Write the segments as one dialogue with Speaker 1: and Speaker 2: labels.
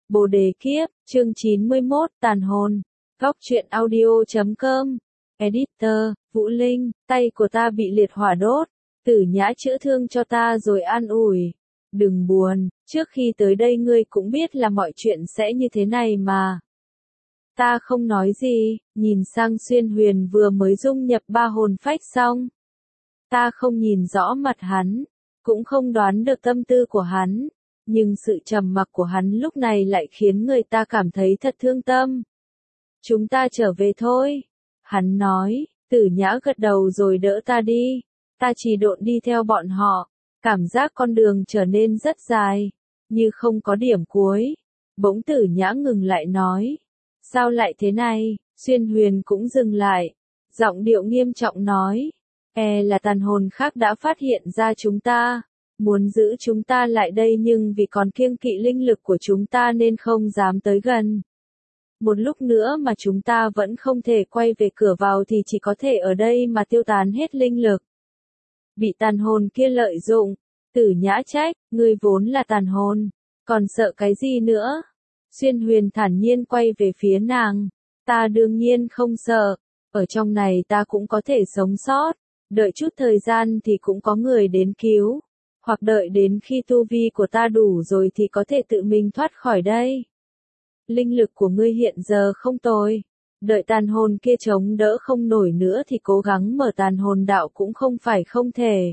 Speaker 1: Bồ đề kiếp, chương 91, tàn hồn. Góc truyện audio.com. Editor, Vũ Linh, tay của ta bị liệt hỏa đốt. Tử Nhã chữa thương cho ta rồi an ủi. Đừng buồn, trước khi tới đây ngươi cũng biết là mọi chuyện sẽ như thế này mà. Ta không nói gì, nhìn sang Xuyên Huyền vừa mới dung nhập ba hồn phách xong. Ta không nhìn rõ mặt hắn, cũng không đoán được tâm tư của hắn. Nhưng sự trầm mặc của hắn lúc này lại khiến người ta cảm thấy thật thương tâm. Chúng ta trở về thôi. Hắn nói, Tử Nhã gật đầu rồi đỡ ta đi. Ta chỉ độn đi theo bọn họ. Cảm giác con đường trở nên rất dài, như không có điểm cuối. Bỗng Tử Nhã ngừng lại nói. Sao lại thế này? Xuyên Huyền cũng dừng lại. Giọng điệu nghiêm trọng nói. Là tàn hồn khác đã phát hiện ra chúng ta. Muốn giữ chúng ta lại đây nhưng vì còn kiêng kỵ linh lực của chúng ta nên không dám tới gần. Một lúc nữa mà chúng ta vẫn không thể quay về cửa vào thì chỉ có thể ở đây mà tiêu tán hết linh lực. Bị tàn hồn kia lợi dụng, Tử Nhã trách, ngươi vốn là tàn hồn, còn sợ cái gì nữa? Xuyên Huyền thản nhiên quay về phía nàng, ta đương nhiên không sợ, ở trong này ta cũng có thể sống sót, đợi chút thời gian thì cũng có người đến cứu. Hoặc đợi đến khi tu vi của ta đủ rồi thì có thể tự mình thoát khỏi đây. Linh lực của ngươi hiện giờ không tồi. Đợi tàn hồn kia chống đỡ không nổi nữa thì cố gắng mở tàn hồn đạo cũng không phải không thể.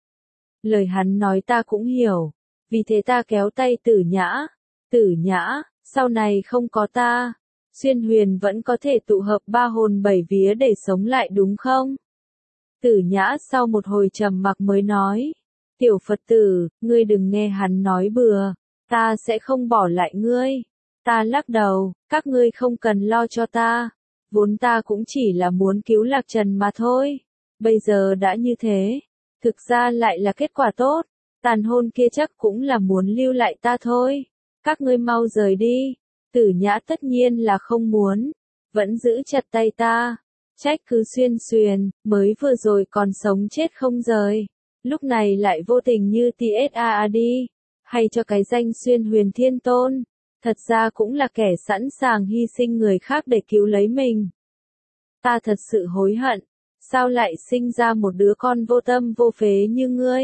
Speaker 1: Lời hắn nói ta cũng hiểu. Vì thế ta kéo tay Tử Nhã. Tử Nhã, sau này không có ta. Xuyên Huyền vẫn có thể tụ hợp ba hồn bảy vía để sống lại đúng không? Tử Nhã sau một hồi trầm mặc mới nói. Tiểu Phật tử, ngươi đừng nghe hắn nói bừa, ta sẽ không bỏ lại ngươi. Ta lắc đầu, các ngươi không cần lo cho ta, vốn ta cũng chỉ là muốn cứu Lạc Trần mà thôi. Bây giờ đã như thế, thực ra lại là kết quả tốt, tàn hồn kia chắc cũng là muốn lưu lại ta thôi. Các ngươi mau rời đi. Tử Nhã tất nhiên là không muốn, vẫn giữ chặt tay ta, trách cứ Xuyên Xuyền, mới vừa rồi còn sống chết không rời. Lúc này lại vô tình như TSAD, hay cho cái danh Xuyên Huyền Thiên Tôn, thật ra cũng là kẻ sẵn sàng hy sinh người khác để cứu lấy mình. Ta thật sự hối hận, sao lại sinh ra một đứa con vô tâm vô phế như ngươi?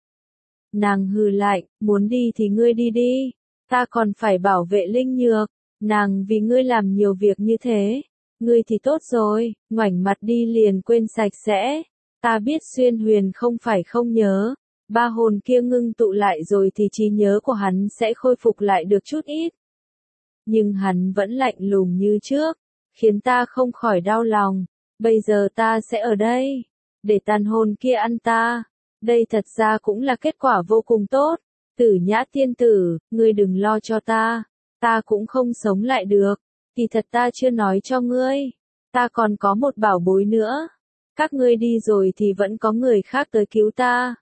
Speaker 1: Nàng hừ lại, muốn đi thì ngươi đi đi, ta còn phải bảo vệ Linh Nhược, nàng vì ngươi làm nhiều việc như thế, ngươi thì tốt rồi, ngoảnh mặt đi liền quên sạch sẽ. Ta biết Xuyên Huyền không phải không nhớ, ba hồn kia ngưng tụ lại rồi thì trí nhớ của hắn sẽ khôi phục lại được chút ít. Nhưng hắn vẫn lạnh lùng như trước, khiến ta không khỏi đau lòng. Bây giờ ta sẽ ở đây, để tàn hồn kia ăn ta. Đây thật ra cũng là kết quả vô cùng tốt. Tử Nhã tiên tử, ngươi đừng lo cho ta cũng không sống lại được. Thì thật ta chưa nói cho ngươi, ta còn có một bảo bối nữa. Các ngươi đi rồi thì vẫn có người khác tới cứu ta.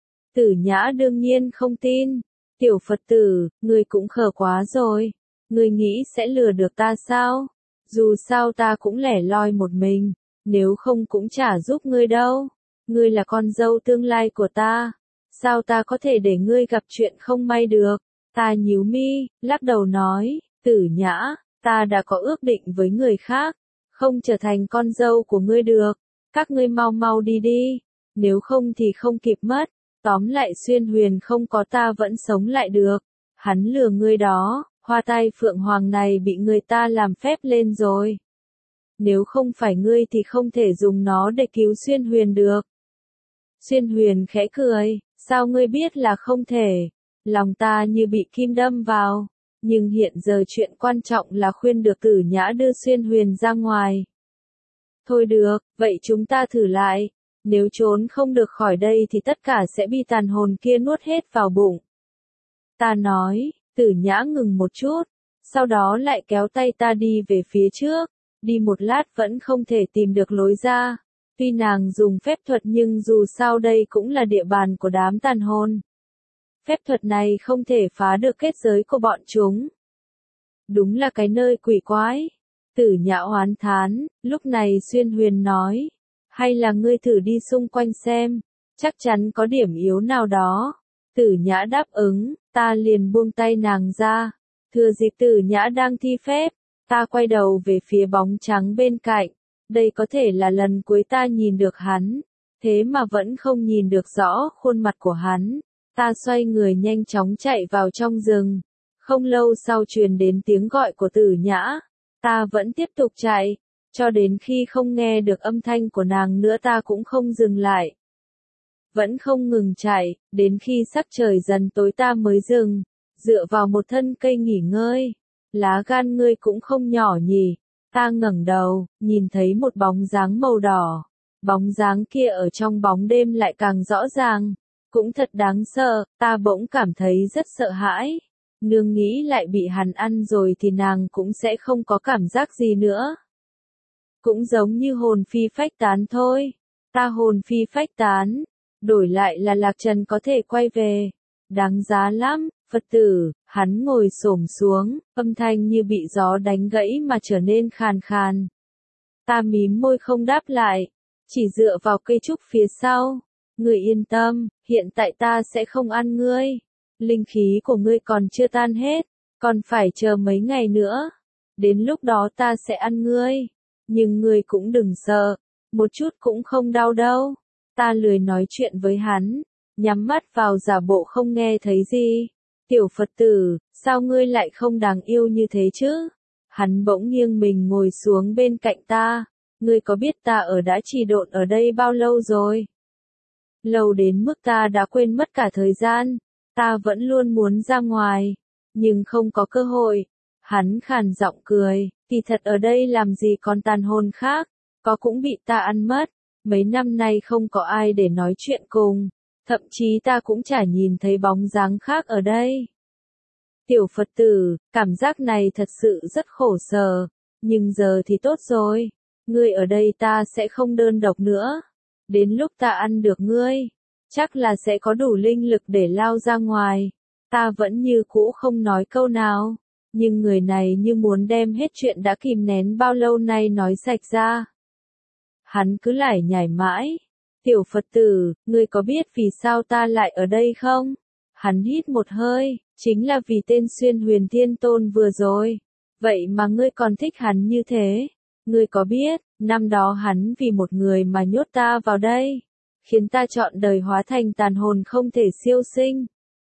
Speaker 1: Tử Nhã đương nhiên không tin. Tiểu Phật tử, ngươi cũng khờ quá rồi. Ngươi nghĩ sẽ lừa được ta sao? Dù sao ta cũng lẻ loi một mình, nếu không cũng chả giúp ngươi đâu. Ngươi là con dâu tương lai của ta. Sao ta có thể để ngươi gặp chuyện không may được? Ta nhíu mi, lắc đầu nói, Tử Nhã, ta đã có ước định với người khác, không trở thành con dâu của ngươi được. Các ngươi mau mau đi đi, nếu không thì không kịp mất. Tóm lại Xuyên Huyền không có ta vẫn sống lại được. Hắn lừa ngươi đó, hoa tai phượng hoàng này bị người ta làm phép lên rồi. Nếu không phải ngươi thì không thể dùng nó để cứu Xuyên Huyền được. Xuyên Huyền khẽ cười, sao ngươi biết là không thể? Lòng ta như bị kim đâm vào. Nhưng hiện giờ chuyện quan trọng là khuyên được Tử Nhã đưa Xuyên Huyền ra ngoài. Thôi được, vậy chúng ta thử lại. Nếu trốn không được khỏi đây thì tất cả sẽ bị tàn hồn kia nuốt hết vào bụng. Ta nói, Tử Nhã ngừng một chút, sau đó lại kéo tay ta đi về phía trước. Đi một lát vẫn không thể tìm được lối ra. Tuy nàng dùng phép thuật nhưng dù sao đây cũng là địa bàn của đám tàn hồn. Phép thuật này không thể phá được kết giới của bọn chúng. Đúng là cái nơi quỷ quái. Tử Nhã oán thán, lúc này Xuyên Huyền nói, hay là ngươi thử đi xung quanh xem, chắc chắn có điểm yếu nào đó. Tử Nhã đáp ứng, ta liền buông tay nàng ra, Thừa dịp Tử Nhã đang thi phép, ta quay đầu về phía bóng trắng bên cạnh. Đây có thể là lần cuối ta nhìn được hắn, thế mà vẫn không nhìn được rõ khuôn mặt của hắn. Ta xoay người nhanh chóng chạy vào trong rừng. Không lâu sau truyền đến tiếng gọi của Tử Nhã. Ta vẫn tiếp tục chạy, cho đến khi không nghe được âm thanh của nàng nữa ta cũng không dừng lại. Vẫn không ngừng chạy, đến khi sắc trời dần tối ta mới dừng, dựa vào một thân cây nghỉ ngơi. Lá gan ngươi cũng không nhỏ nhỉ. Ta ngẩng đầu, nhìn thấy một bóng dáng màu đỏ. Bóng dáng kia ở trong bóng đêm lại càng rõ ràng. Cũng thật đáng sợ, ta bỗng cảm thấy rất sợ hãi. Nương nghĩ lại bị hắn ăn rồi thì nàng cũng sẽ không có cảm giác gì nữa. Cũng giống như hồn phi phách tán thôi. Ta hồn phi phách tán, đổi lại là Lạc Trần có thể quay về. Đáng giá lắm, Phật tử. Hắn ngồi xổm xuống, âm thanh như bị gió đánh gãy mà trở nên khàn khàn. Ta mím môi không đáp lại, chỉ dựa vào cây trúc phía sau. Ngươi yên tâm, hiện tại ta sẽ không ăn ngươi. Linh khí của ngươi còn chưa tan hết, còn phải chờ mấy ngày nữa. Đến lúc đó ta sẽ ăn ngươi. Nhưng ngươi cũng đừng sợ, một chút cũng không đau đâu. Ta lười nói chuyện với hắn, nhắm mắt vào giả bộ không nghe thấy gì. Tiểu Phật tử, sao ngươi lại không đáng yêu như thế chứ? Hắn bỗng nghiêng mình ngồi xuống bên cạnh ta. Ngươi có biết ta đã trì độn ở đây bao lâu rồi? Lâu đến mức ta đã quên mất cả thời gian. Ta vẫn luôn muốn ra ngoài, nhưng không có cơ hội. Hắn khàn giọng cười, kỳ thật ở đây làm gì còn tàn hồn khác, có cũng bị ta ăn mất. Mấy năm nay không có ai để nói chuyện cùng, thậm chí ta cũng chả nhìn thấy bóng dáng khác ở đây. Tiểu Phật tử, cảm giác này thật sự rất khổ sở, nhưng giờ thì tốt rồi. Ngươi ở đây ta sẽ không đơn độc nữa. Đến lúc ta ăn được ngươi, chắc là sẽ có đủ linh lực để lao ra ngoài. Ta vẫn như cũ không nói câu nào, nhưng người này như muốn đem hết chuyện đã kìm nén bao lâu nay nói sạch ra. Hắn cứ lải nhải mãi. Tiểu Phật tử, ngươi có biết vì sao ta lại ở đây không? Hắn hít một hơi, chính là vì tên Xuyên Huyền Thiên Tôn vừa rồi. Vậy mà ngươi còn thích hắn như thế. Ngươi có biết, năm đó hắn vì một người mà nhốt ta vào đây, khiến ta trọn đời hóa thành tàn hồn không thể siêu sinh.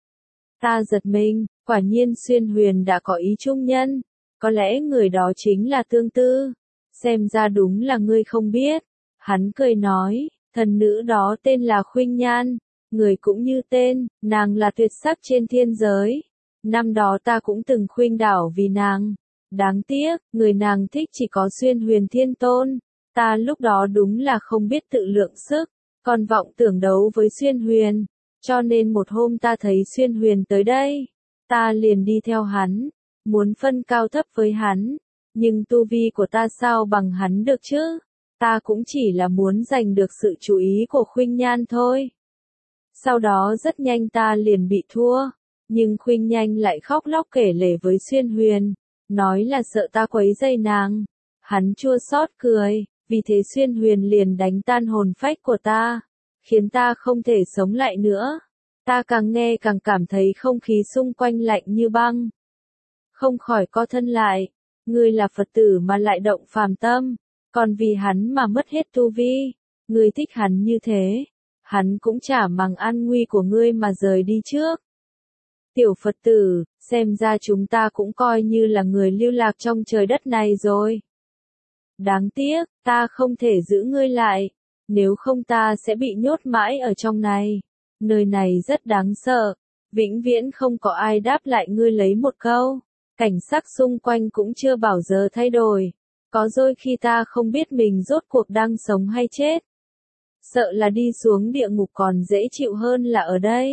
Speaker 1: Ta giật mình, quả nhiên Xuyên Huyền đã có ý chung nhân, có lẽ người đó chính là Tương Tư. Xem ra đúng là ngươi không biết. Hắn cười nói, thần nữ đó tên là Khuynh Nhan, người cũng như tên, nàng là tuyệt sắc trên thiên giới. Năm đó ta cũng từng khuynh đảo vì nàng. Đáng tiếc, người nàng thích chỉ có Xuyên Huyền Thiên Tôn. Ta lúc đó đúng là không biết tự lượng sức, còn vọng tưởng đấu với Xuyên Huyền. Cho nên một hôm ta thấy Xuyên Huyền tới đây, ta liền đi theo hắn, muốn phân cao thấp với hắn. Nhưng tu vi của ta sao bằng hắn được chứ? Ta cũng chỉ là muốn giành được sự chú ý của Khuynh Nhan thôi. Sau đó rất nhanh ta liền bị thua, nhưng Khuynh Nhan lại khóc lóc kể lể với Xuyên Huyền, nói là sợ ta quấy rầy nàng. Hắn chua xót cười, vì thế Xuyên Huyền liền đánh tan hồn phách của ta, khiến ta không thể sống lại nữa. Ta càng nghe càng cảm thấy không khí xung quanh lạnh như băng. Không khỏi co thân lại, ngươi là Phật tử mà lại động phàm tâm, còn vì hắn mà mất hết tu vi. Ngươi thích hắn như thế, hắn cũng chả màng an nguy của ngươi mà rời đi trước. Tiểu Phật tử, xem ra chúng ta cũng coi như là người lưu lạc trong trời đất này rồi. Đáng tiếc, ta không thể giữ ngươi lại, nếu không ta sẽ bị nhốt mãi ở trong này. Nơi này rất đáng sợ, vĩnh viễn không có ai đáp lại ngươi lấy một câu. Cảnh sắc xung quanh cũng chưa bao giờ thay đổi. Có đôi khi ta không biết mình rốt cuộc đang sống hay chết. Sợ là đi xuống địa ngục còn dễ chịu hơn là ở đây.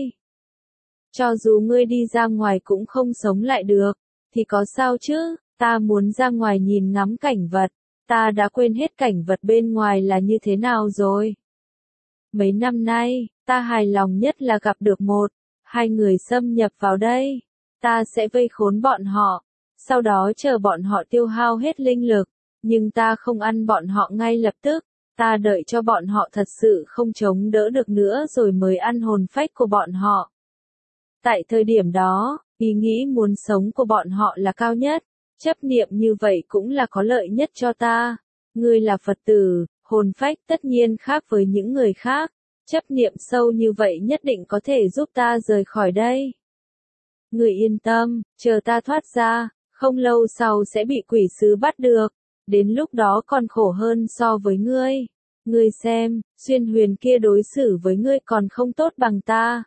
Speaker 1: Cho dù ngươi đi ra ngoài cũng không sống lại được, thì có sao chứ? Ta muốn ra ngoài nhìn ngắm cảnh vật. Ta đã quên hết cảnh vật bên ngoài là như thế nào rồi. Mấy năm nay, ta hài lòng nhất là gặp được hai người xâm nhập vào đây. Ta sẽ vây khốn bọn họ, sau đó chờ bọn họ tiêu hao hết linh lực, nhưng ta không ăn bọn họ ngay lập tức. Ta đợi cho bọn họ thật sự không chống đỡ được nữa rồi mới ăn hồn phách của bọn họ. Tại thời điểm đó, Ý nghĩ muốn sống của bọn họ là cao nhất, chấp niệm như vậy cũng là có lợi nhất cho ta. Ngươi là Phật tử, hồn phách tất nhiên khác với những người khác, chấp niệm sâu như vậy nhất định có thể giúp ta rời khỏi đây. Ngươi yên tâm, chờ ta thoát ra, không lâu sau sẽ bị quỷ sứ bắt được, đến lúc đó còn khổ hơn so với ngươi. Ngươi xem, xuyên huyền kia đối xử với ngươi còn không tốt bằng ta.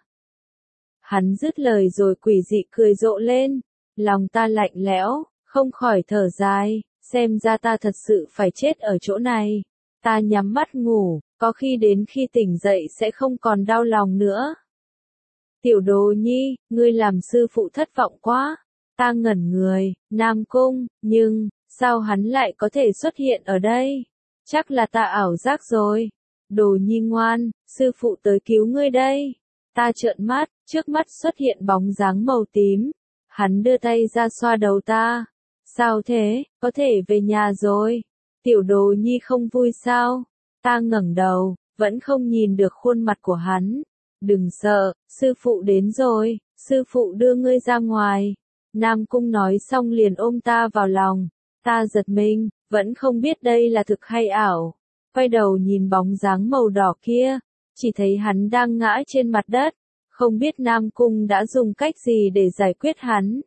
Speaker 1: Hắn dứt lời rồi quỷ dị cười rộ lên, lòng ta lạnh lẽo, không khỏi thở dài, xem ra ta thật sự phải chết ở chỗ này. Ta nhắm mắt ngủ, có khi đến khi tỉnh dậy sẽ không còn đau lòng nữa. Tiểu Đồ Nhi, ngươi làm sư phụ thất vọng quá. Ta ngẩn người, Nam Cung, nhưng, sao hắn lại có thể xuất hiện ở đây? Chắc là ta ảo giác rồi. Đồ Nhi ngoan, sư phụ tới cứu ngươi đây. Ta trợn mắt, trước mắt xuất hiện bóng dáng màu tím. Hắn đưa tay ra xoa đầu ta. Sao thế, có thể về nhà rồi. Tiểu Đồ Nhi không vui sao? Ta ngẩng đầu, vẫn không nhìn được khuôn mặt của hắn. Đừng sợ, sư phụ đến rồi, sư phụ đưa ngươi ra ngoài. Nam Cung nói xong liền ôm ta vào lòng. Ta giật mình, vẫn không biết đây là thực hay ảo. Quay đầu nhìn bóng dáng màu đỏ kia, chỉ thấy hắn đang ngã trên mặt đất. Không biết Nam Cung đã dùng cách gì để giải quyết hắn.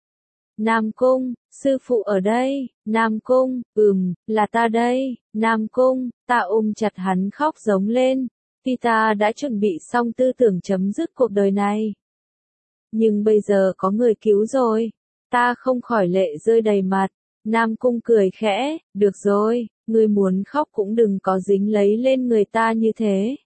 Speaker 1: Nam Cung, sư phụ ở đây. Nam Cung, là ta đây. Nam Cung, ta ôm chặt hắn khóc giống lên. Vì ta đã chuẩn bị xong tư tưởng chấm dứt cuộc đời này. Nhưng bây giờ có người cứu rồi. Ta không khỏi lệ rơi đầy mặt. Nam Cung cười khẽ, được rồi, ngươi muốn khóc cũng đừng có dính lấy lên người ta như thế.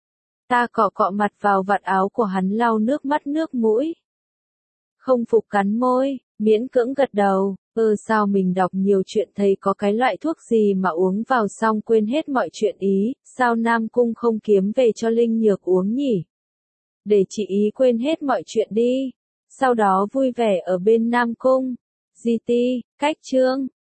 Speaker 1: Ta cọ cọ mặt vào vạt áo của hắn lau nước mắt nước mũi. Không phục cắn môi, miễn cưỡng gật đầu, sao mình đọc nhiều chuyện thấy có cái loại thuốc gì mà uống vào xong quên hết mọi chuyện ý, sao Nam Cung không kiếm về cho Linh Nhược uống nhỉ? Để chị ý quên hết mọi chuyện đi, sau đó vui vẻ ở bên Nam Cung. GT, cách chương.